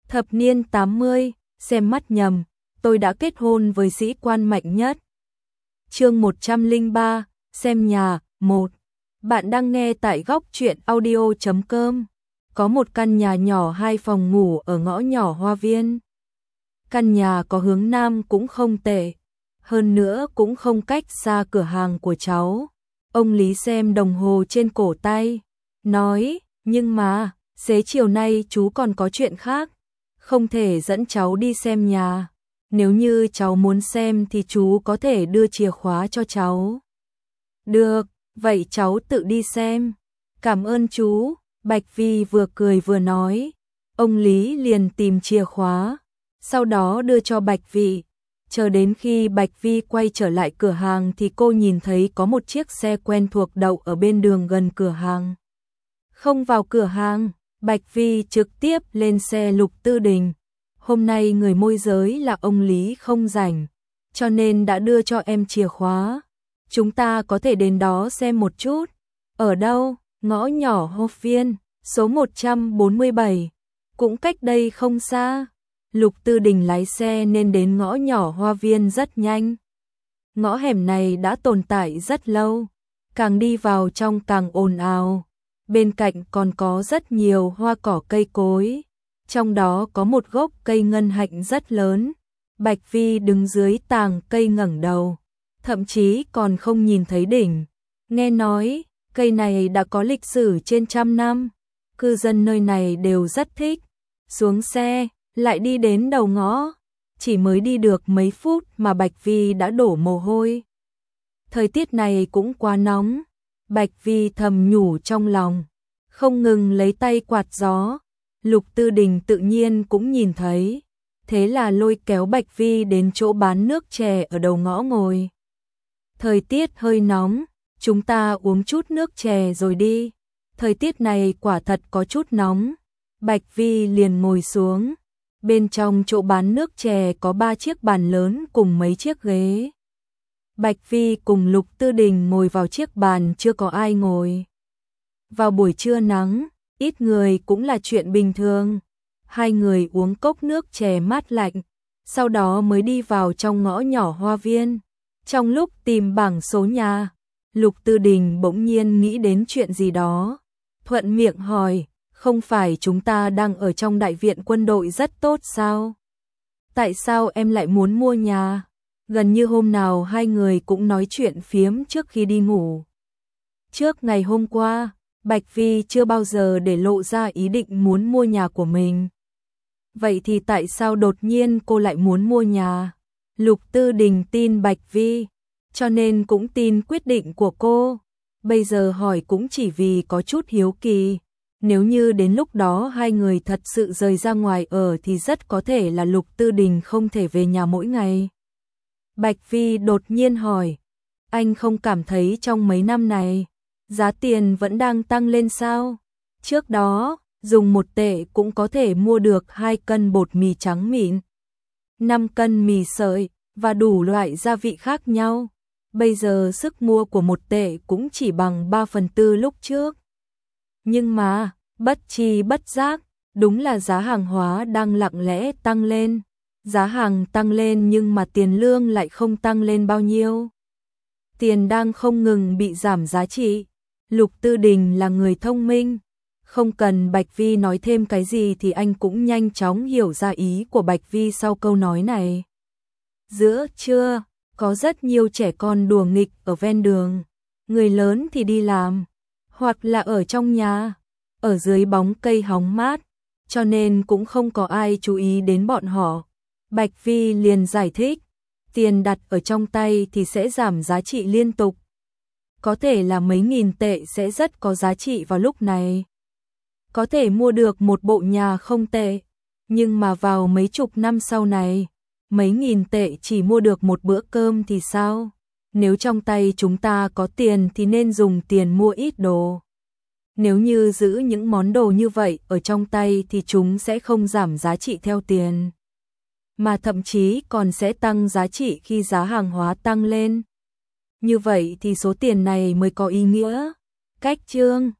Thập niên 80, xem mắt nhầm, tôi đã kết hôn với sĩ quan mạnh nhất. Chương 103, xem nhà, 1. Bạn đang nghe tại góc truyện audio.com. Có một căn nhà nhỏ 2 phòng ngủ ở ngõ nhỏ Hoa Viên. Căn nhà có hướng nam cũng không tệ, hơn nữa cũng không cách xa cửa hàng của cháu. Ông Lý xem đồng hồ trên cổ tay, nói, nhưng mà, xế chiều nay chú còn có chuyện khác, không thể dẫn cháu đi xem nhà. Nếu như cháu muốn xem thì chú có thể đưa chìa khóa cho cháu. Được, vậy cháu tự đi xem. Cảm ơn chú, Bạch Vi vừa cười vừa nói. Ông Lý liền tìm chìa khóa, sau đó đưa cho Bạch Vi. Chờ đến khi Bạch Vi quay trở lại cửa hàng thì cô nhìn thấy có một chiếc xe quen thuộc đậu ở bên đường gần cửa hàng. Không vào cửa hàng, Bạch Vi trực tiếp lên xe Lục Tư Đình. Hôm nay người môi giới là ông Lý không rảnh, cho nên đã đưa cho em chìa khóa. Chúng ta có thể đến đó xem một chút. Ở đâu? Ngõ nhỏ Hoa Viên, số 147. Cũng cách đây không xa. Lục Tư Đình lái xe nên đến ngõ nhỏ Hoa Viên rất nhanh. Ngõ hẻm này đã tồn tại rất lâu, càng đi vào trong càng ồn ào. Bên cạnh còn có rất nhiều hoa cỏ cây cối, trong đó có một gốc cây ngân hạnh rất lớn. Bạch Vi đứng dưới tàng cây ngẩng đầu, thậm chí còn không nhìn thấy đỉnh. Nghe nói, cây này đã có lịch sử trên 100 năm, cư dân nơi này đều rất thích. Xuống xe, lại đi đến đầu ngõ, chỉ mới đi được mấy phút mà Bạch Vi đã đổ mồ hôi. Thời tiết này cũng quá nóng, Bạch Vi thầm nhủ trong lòng, không ngừng lấy tay quạt gió. Lục Tư Đình tự nhiên cũng nhìn thấy, thế là lôi kéo Bạch Vi đến chỗ bán nước chè ở đầu ngõ ngồi. Thời tiết hơi nóng, chúng ta uống chút nước chè rồi đi. Thời tiết này quả thật có chút nóng. Bạch Vi liền ngồi xuống. Bên trong chỗ bán nước chè có 3 chiếc bàn lớn cùng mấy chiếc ghế. Bạch Vi cùng Lục Tư Đình ngồi vào chiếc bàn chưa có ai ngồi. Vào buổi trưa nắng, ít người cũng là chuyện bình thường. Hai người uống cốc nước chè mát lạnh, sau đó mới đi vào trong ngõ nhỏ Hoa Viên. Trong lúc tìm bảng số nhà, Lục Tư Đình bỗng nhiên nghĩ đến chuyện gì đó. Thuận miệng hỏi, không phải chúng ta đang ở trong đại viện quân đội rất tốt sao? Tại sao em lại muốn mua nhà? Gần như hôm nào hai người cũng nói chuyện phiếm trước khi đi ngủ. Trước ngày hôm qua, Bạch Vi chưa bao giờ để lộ ra ý định muốn mua nhà của mình. Vậy thì tại sao đột nhiên cô lại muốn mua nhà? Lục Tư Đình tin Bạch Vi, cho nên cũng tin quyết định của cô. Bây giờ hỏi cũng chỉ vì có chút hiếu kỳ. Nếu như đến lúc đó hai người thật sự rời ra ngoài ở thì rất có thể là Lục Tư Đình không thể về nhà mỗi ngày. Bạch Vi đột nhiên hỏi, anh không cảm thấy trong mấy năm này, giá tiền vẫn đang tăng lên sao? Trước đó, dùng 1 tệ cũng có thể mua được 2 cân bột mì trắng mịn, 5 cân mì sợi và đủ loại gia vị khác nhau. Bây giờ sức mua của 1 tệ cũng chỉ bằng 3/4 lúc trước. Nhưng mà, bất tri bất giác, đúng là giá hàng hóa đang lặng lẽ tăng lên. Giá hàng tăng lên nhưng mà tiền lương lại không tăng lên bao nhiêu. Tiền đang không ngừng bị giảm giá trị. Lục Tư Đình là người thông minh. Không cần Bạch Vi nói thêm cái gì thì anh cũng nhanh chóng hiểu ra ý của Bạch Vi sau câu nói này. Giữa trưa, có rất nhiều trẻ con đùa nghịch ở ven đường. Người lớn thì đi làm, hoặc là ở trong nhà, ở dưới bóng cây hóng mát, cho nên cũng không có ai chú ý đến bọn họ. Bạch Vi liền giải thích, tiền đặt ở trong tay thì sẽ giảm giá trị liên tục. Có thể là mấy nghìn tệ sẽ rất có giá trị vào lúc này. Có thể mua được một bộ nhà không tệ, nhưng mà vào mấy chục năm sau này, mấy nghìn tệ chỉ mua được một bữa cơm thì sao? Nếu trong tay chúng ta có tiền thì nên dùng tiền mua ít đồ. Nếu như giữ những món đồ như vậy ở trong tay thì chúng sẽ không giảm giá trị theo tiền, mà thậm chí còn sẽ tăng giá trị khi giá hàng hóa tăng lên. Như vậy thì số tiền này mới có ý nghĩa. Cách chương